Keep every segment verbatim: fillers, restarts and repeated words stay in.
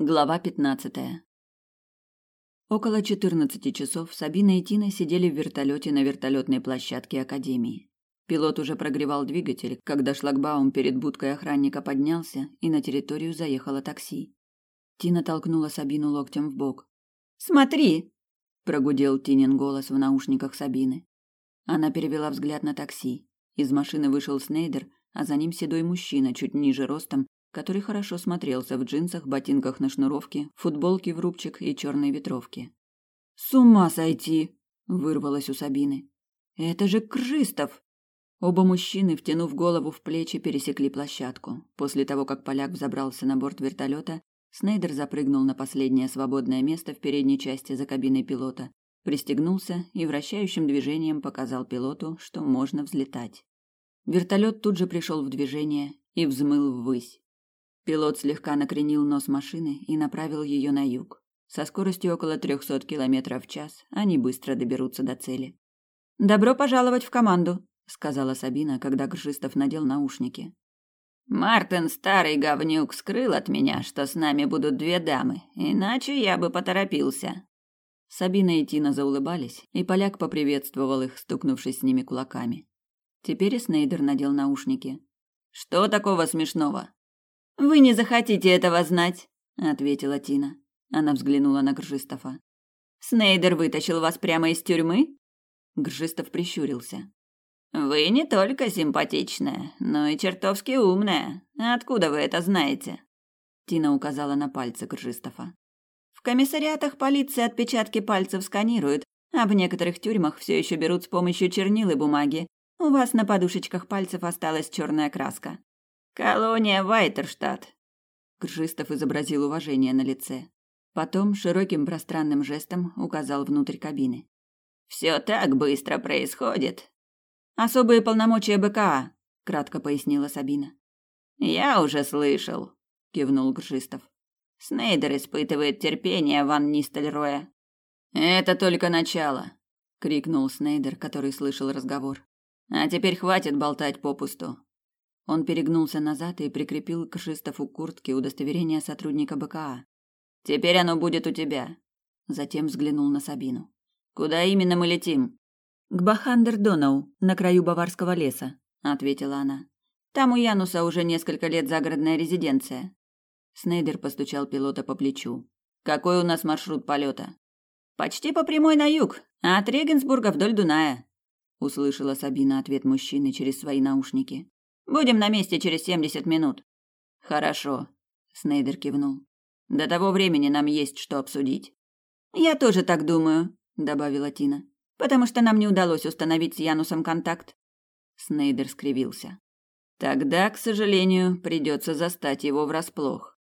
Глава пятнадцатая. Около четырнадцати часов Сабина и Тина сидели в вертолете на вертолетной площадке Академии. Пилот уже прогревал двигатель, когда шлагбаум перед будкой охранника поднялся, и на территорию заехало такси. Тина толкнула Сабину локтем в бок. «Смотри!» – прогудел Тинин голос в наушниках Сабины. Она перевела взгляд на такси. Из машины вышел Снейдер, а за ним седой мужчина, чуть ниже ростом, который хорошо смотрелся в джинсах, ботинках на шнуровке, футболке в рубчик и черной ветровке. «С ума сойти!» – вырвалось у Сабины. «Это же Кржистов!» Оба мужчины, втянув голову в плечи, пересекли площадку. После того, как поляк взобрался на борт вертолета, Снейдер запрыгнул на последнее свободное место в передней части за кабиной пилота, пристегнулся и вращающим движением показал пилоту, что можно взлетать. Вертолет тут же пришел в движение и взмыл ввысь. Пилот слегка накренил нос машины и направил ее на юг. Со скоростью около трехсот километров в час они быстро доберутся до цели. «Добро пожаловать в команду», — сказала Сабина, когда Кржистов надел наушники. «Мартин, старый говнюк, скрыл от меня, что с нами будут две дамы, иначе я бы поторопился». Сабина и Тина заулыбались, и поляк поприветствовал их, стукнувшись с ними кулаками. Теперь и Снейдер надел наушники. «Что такого смешного?» «Вы не захотите этого знать», — ответила Тина. Она взглянула на Кржистова. «Снейдер вытащил вас прямо из тюрьмы?» Кржистов прищурился. «Вы не только симпатичная, но и чертовски умная. Откуда вы это знаете?» Тина указала на пальцы Кржистова. «В комиссариатах полиции отпечатки пальцев сканируют, а в некоторых тюрьмах все еще берут с помощью чернил и бумаги. У вас на подушечках пальцев осталась черная краска». «Колония Вайтерштадт». Кржистов изобразил уважение на лице. Потом широким пространным жестом указал внутрь кабины. «Все так быстро происходит». «Особые полномочия БКА», — кратко пояснила Сабина. «Я уже слышал», — кивнул Кржистов. «Снейдер испытывает терпение Ван Нистельроя». «Это только начало», — крикнул Снейдер, который слышал разговор. «А теперь хватит болтать попусту». Он перегнулся назад и прикрепил к Кржистову куртке удостоверение сотрудника БКА. «Теперь оно будет у тебя». Затем взглянул на Сабину. «Куда именно мы летим?» «К Бахандер-Донау, на краю Баварского леса», — ответила она. «Там у Януса уже несколько лет загородная резиденция». Снейдер постучал пилота по плечу. «Какой у нас маршрут полета?» «Почти по прямой на юг, а от Регенсбурга вдоль Дуная», — услышала Сабина ответ мужчины через свои наушники. «Будем на месте через семьдесят минут». «Хорошо», — Снейдер кивнул. «До того времени нам есть что обсудить». «Я тоже так думаю», — добавила Тина, «потому что нам не удалось установить с Янусом контакт». Снейдер скривился. «Тогда, к сожалению, придется застать его врасплох».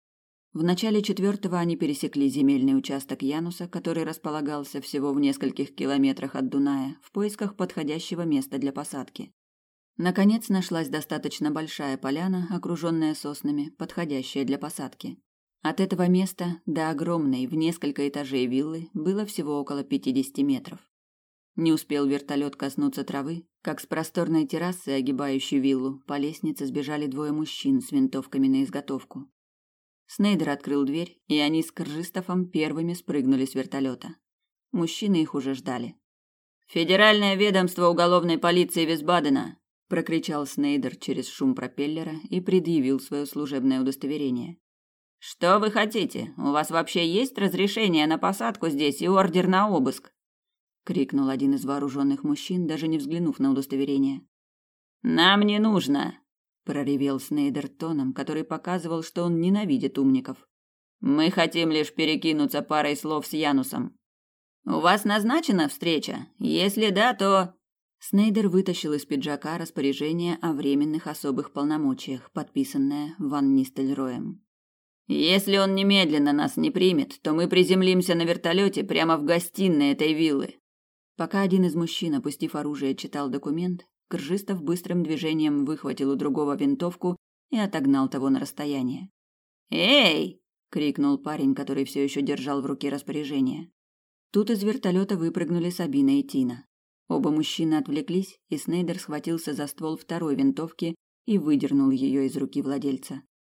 В начале четвертого они пересекли земельный участок Януса, который располагался всего в нескольких километрах от Дуная, в поисках подходящего места для посадки. Наконец нашлась достаточно большая поляна, окруженная соснами, подходящая для посадки. От этого места до огромной в несколько этажей виллы было всего около пятидесяти метров. Не успел вертолет коснуться травы, как с просторной террасы, огибающей виллу, по лестнице сбежали двое мужчин с винтовками на изготовку. Снейдер открыл дверь, и они с Кржистовым первыми спрыгнули с вертолета. Мужчины их уже ждали. «Федеральное ведомство уголовной полиции Висбадена!» – прокричал Снейдер через шум пропеллера и предъявил свое служебное удостоверение. «Что вы хотите? У вас вообще есть разрешение на посадку здесь и ордер на обыск?» – крикнул один из вооруженных мужчин, даже не взглянув на удостоверение. «Нам не нужно!» – проревел Снейдер тоном, который показывал, что он ненавидит умников. «Мы хотим лишь перекинуться парой слов с Янусом». «У вас назначена встреча? Если да, то...» Снейдер вытащил из пиджака распоряжение о временных особых полномочиях, подписанное Ван Нистельроем. «Если он немедленно нас не примет, то мы приземлимся на вертолете прямо в гостиной этой виллы». Пока один из мужчин, опустив оружие, читал документ, Кржистов быстрым движением выхватил у другого винтовку и отогнал того на расстояние. «Эй!» – крикнул парень, который все еще держал в руке распоряжение. Тут из вертолета выпрыгнули Сабина и Тина. Оба мужчины отвлеклись, и Снейдер схватился за ствол второй винтовки и выдернул ее из руки владельца.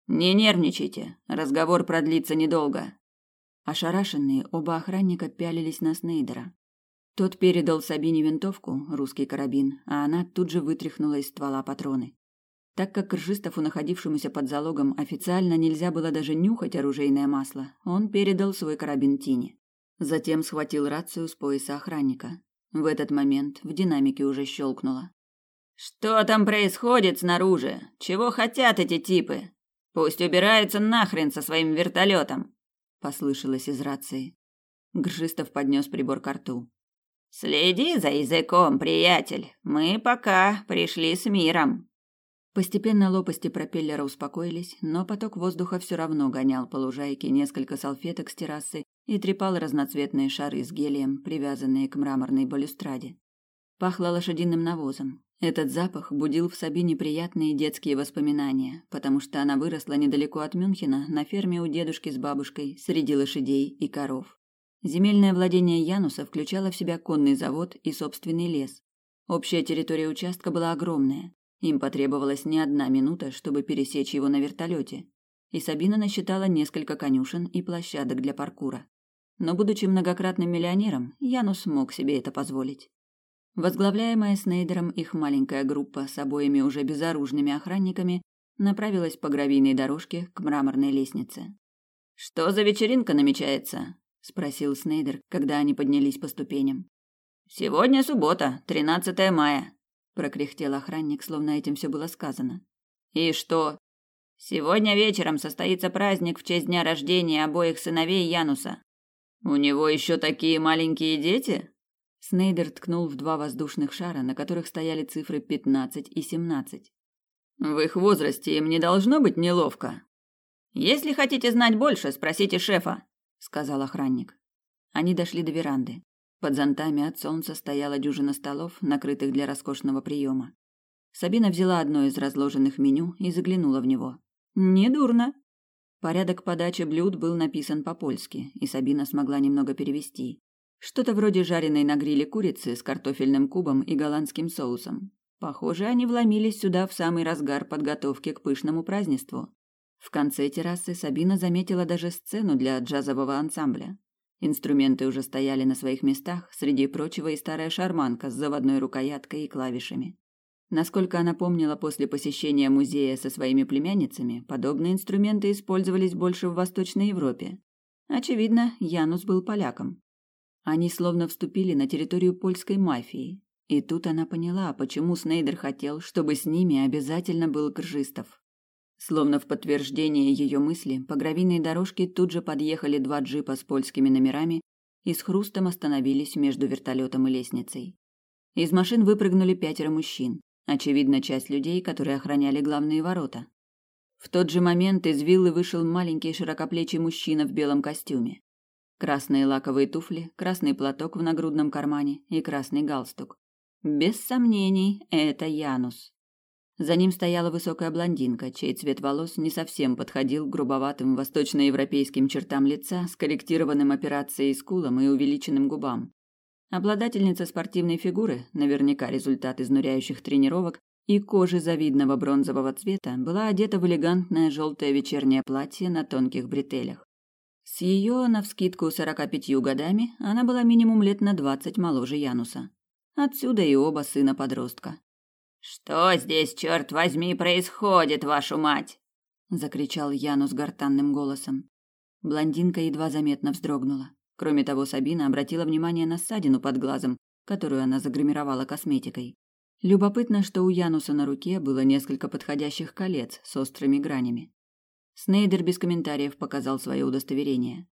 Не нервничайте, разговор продлится недолго. Ошарашенные оба охранника пялились на Снейдера. Тот передал Сабине винтовку, русский карабин, а она тут же вытряхнула из ствола патроны. Так как Ржистову, находившемуся под залогом, официально нельзя было даже нюхать оружейное масло, он передал свой карабин Тине. Затем схватил рацию с пояса охранника. В этот момент в динамике уже щелкнуло. «Что там происходит снаружи? Чего хотят эти типы? Пусть убираются нахрен со своим вертолетом!» Послышалось из рации. Гржистов поднес прибор ко рту. «Следи за языком, приятель. Мы пока пришли с миром». Постепенно лопасти пропеллера успокоились, но поток воздуха все равно гонял по лужайке несколько салфеток с террасы и трепал разноцветные шары с гелием, привязанные к мраморной балюстраде. Пахло лошадиным навозом. Этот запах будил в Сабине приятные детские воспоминания, потому что она выросла недалеко от Мюнхена, на ферме у дедушки с бабушкой, среди лошадей и коров. Земельное владение Януса включало в себя конный завод и собственный лес. Общая территория участка была огромная. Им потребовалась не одна минута, чтобы пересечь его на вертолете. И Сабина насчитала несколько конюшен и площадок для паркура. Но, будучи многократным миллионером, Янус мог себе это позволить. Возглавляемая Снейдером их маленькая группа с обоими уже безоружными охранниками направилась по гравийной дорожке к мраморной лестнице. «Что за вечеринка намечается?» – спросил Снейдер, когда они поднялись по ступеням. «Сегодня суббота, тринадцатое мая», – прокряхтел охранник, словно этим все было сказано. «И что?» «Сегодня вечером состоится праздник в честь дня рождения обоих сыновей Януса». «У него еще такие маленькие дети?» Снейдер ткнул в два воздушных шара, на которых стояли цифры пятнадцать и семнадцать. «В их возрасте им не должно быть неловко». «Если хотите знать больше, спросите шефа», – сказал охранник. Они дошли до веранды. Под зонтами от солнца стояла дюжина столов, накрытых для роскошного приема. Сабина взяла одно из разложенных меню и заглянула в него. «Недурно». Порядок подачи блюд был написан по-польски, и Сабина смогла немного перевести. Что-то вроде жареной на гриле курицы с картофельным кубом и голландским соусом. Похоже, они вломились сюда в самый разгар подготовки к пышному празднеству. В конце террасы Сабина заметила даже сцену для джазового ансамбля. Инструменты уже стояли на своих местах, среди прочего и старая шарманка с заводной рукояткой и клавишами. Насколько она помнила после посещения музея со своими племянницами, подобные инструменты использовались больше в Восточной Европе. Очевидно, Янус был поляком. Они словно вступили на территорию польской мафии. И тут она поняла, почему Снейдер хотел, чтобы с ними обязательно был Кржистов. Словно в подтверждение ее мысли, по гравийной дорожке тут же подъехали два джипа с польскими номерами и с хрустом остановились между вертолетом и лестницей. Из машин выпрыгнули пятеро мужчин, очевидно, часть людей, которые охраняли главные ворота. В тот же момент из виллы вышел маленький широкоплечий мужчина в белом костюме. Красные лаковые туфли, красный платок в нагрудном кармане и красный галстук. Без сомнений, это Янус. За ним стояла высокая блондинка, чей цвет волос не совсем подходил к грубоватым восточноевропейским чертам лица с корректированным операцией скулам и увеличенным губам. Обладательница спортивной фигуры, наверняка результат изнуряющих тренировок, и кожи завидного бронзового цвета, была одета в элегантное желтое вечернее платье на тонких бретелях. С ее, навскидку, сорока пятью годами, она была минимум лет на двадцать моложе Януса. Отсюда и оба сына-подростка. «Что здесь, черт возьми, происходит, вашу мать?» – закричал Янус гортанным голосом. Блондинка едва заметно вздрогнула. Кроме того, Сабина обратила внимание на ссадину под глазом, которую она загримировала косметикой. Любопытно, что у Януса на руке было несколько подходящих колец с острыми гранями. Снейдер без комментариев показал свое удостоверение.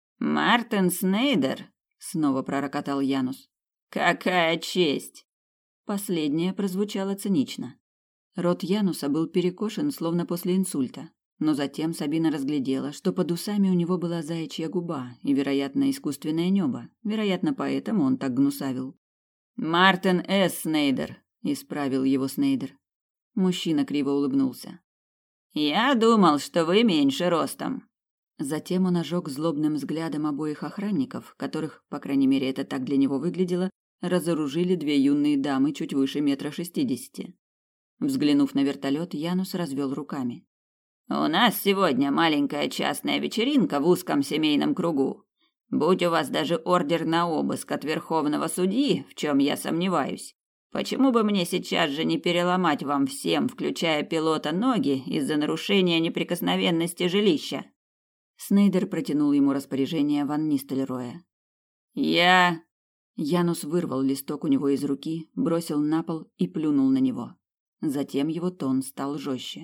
«Мартин Снейдер?» – снова пророкотал Янус. «Какая честь!» Последнее прозвучало цинично. Рот Януса был перекошен, словно после инсульта. Но затем Сабина разглядела, что под усами у него была заячья губа и, вероятно, искусственное небо. Вероятно, поэтому он так гнусавил. «Мартин С. Снейдер», – исправил его Снейдер. Мужчина криво улыбнулся. «Я думал, что вы меньше ростом». Затем он ожег злобным взглядом обоих охранников, которых, по крайней мере, это так для него выглядело, разоружили две юные дамы чуть выше метра шестидесяти. Взглянув на вертолет, Янус развел руками. У нас сегодня маленькая частная вечеринка в узком семейном кругу. Будь у вас даже ордер на обыск от верховного судьи, в чем я сомневаюсь, почему бы мне сейчас же не переломать вам всем, включая пилота, ноги из-за нарушения неприкосновенности жилища?» Снейдер протянул ему распоряжение ван Нистельрooя. «Я...» Янус вырвал листок у него из руки, бросил на пол и плюнул на него. Затем его тон стал жестче.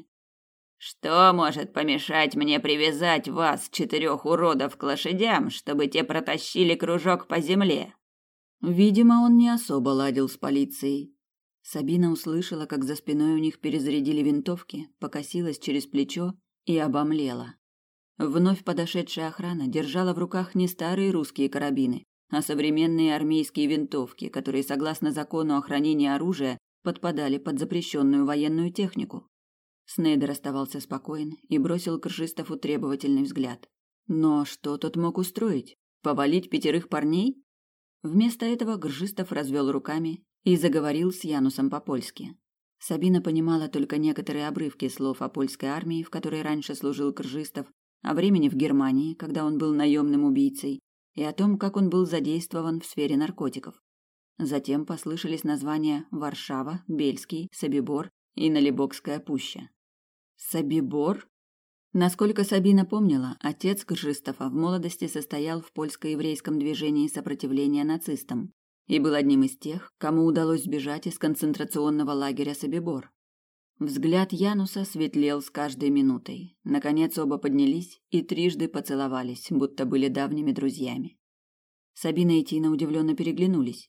«Что может помешать мне привязать вас, четырех уродов, к лошадям, чтобы те протащили кружок по земле?» Видимо, он не особо ладил с полицией. Сабина услышала, как за спиной у них перезарядили винтовки, покосилась через плечо и обомлела. Вновь подошедшая охрана держала в руках не старые русские карабины, а современные армейские винтовки, которые, согласно закону о хранении оружия, подпадали под запрещенную военную технику. Снейдер оставался спокоен и бросил к Ржистову требовательный взгляд. Но что тот мог устроить? Повалить пятерых парней? Вместо этого Гржистов развел руками и заговорил с Янусом по-польски. Сабина понимала только некоторые обрывки слов о польской армии, в которой раньше служил Гржистов, о времени в Германии, когда он был наемным убийцей, и о том, как он был задействован в сфере наркотиков. Затем послышались названия Варшава, Бельский, Собибор и Налибокская пуща. Собибор? Насколько Сабина помнила, отец Гржистова в молодости состоял в польско-еврейском движении сопротивления нацистам и был одним из тех, кому удалось сбежать из концентрационного лагеря Собибор. Взгляд Януса светлел с каждой минутой. Наконец оба поднялись и трижды поцеловались, будто были давними друзьями. Сабина и Тина удивленно переглянулись.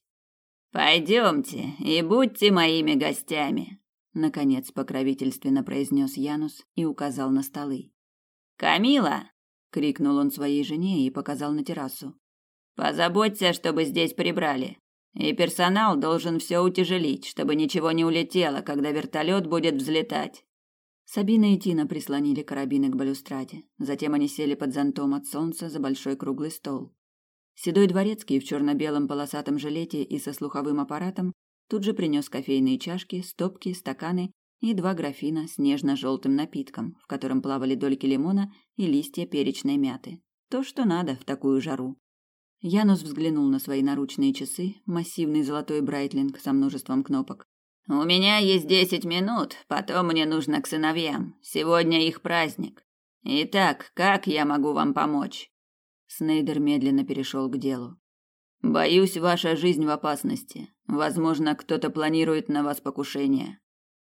«Пойдемте и будьте моими гостями», — наконец покровительственно произнес Янус и указал на столы. «Камила!» — крикнул он своей жене и показал на террасу. «Позаботься, чтобы здесь прибрали. И персонал должен все утяжелить, чтобы ничего не улетело, когда вертолет будет взлетать». Сабина и Тина прислонили карабины к балюстраде. Затем они сели под зонтом от солнца за большой круглый стол. Седой дворецкий в черно-белом полосатом жилете и со слуховым аппаратом тут же принес кофейные чашки, стопки, стаканы и два графина с нежно-желтым напитком, в котором плавали дольки лимона и листья перечной мяты. То, что надо в такую жару. Янус взглянул на свои наручные часы, массивный золотой брайтлинг со множеством кнопок. «У меня есть десять минут, потом мне нужно к сыновьям. Сегодня их праздник. Итак, как я могу вам помочь?» Снейдер медленно перешел к делу. «Боюсь, ваша жизнь в опасности. Возможно, кто-то планирует на вас покушение».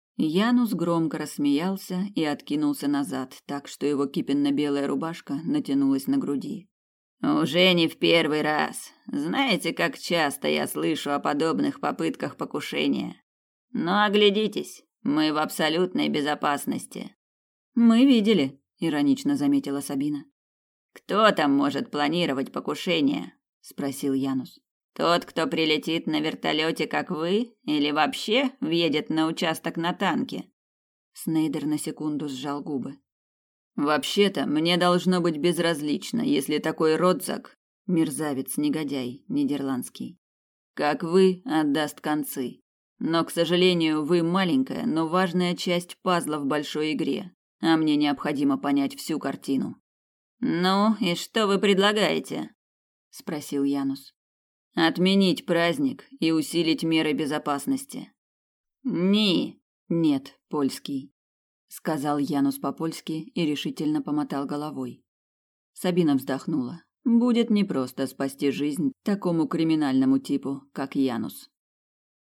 Янус громко рассмеялся и откинулся назад, так что его кипенно-белая рубашка натянулась на груди. «Уже не в первый раз. Знаете, как часто я слышу о подобных попытках покушения? Но оглядитесь, мы в абсолютной безопасности». «Мы видели», — иронично заметила Сабина. «Кто там может планировать покушение?» – спросил Янус. «Тот, кто прилетит на вертолете, как вы, или вообще въедет на участок на танке?» Снейдер на секунду сжал губы. «Вообще-то мне должно быть безразлично, если такой Родзак, мерзавец-негодяй нидерландский, как вы, отдаст концы. Но, к сожалению, вы маленькая, но важная часть пазла в большой игре, а мне необходимо понять всю картину». «Ну, и что вы предлагаете?» – спросил Янус. «Отменить праздник и усилить меры безопасности». «Ни». «Нет, польский», – сказал Янус по-польски и решительно помотал головой. Сабина вздохнула. Будет непросто спасти жизнь такому криминальному типу, как Янус.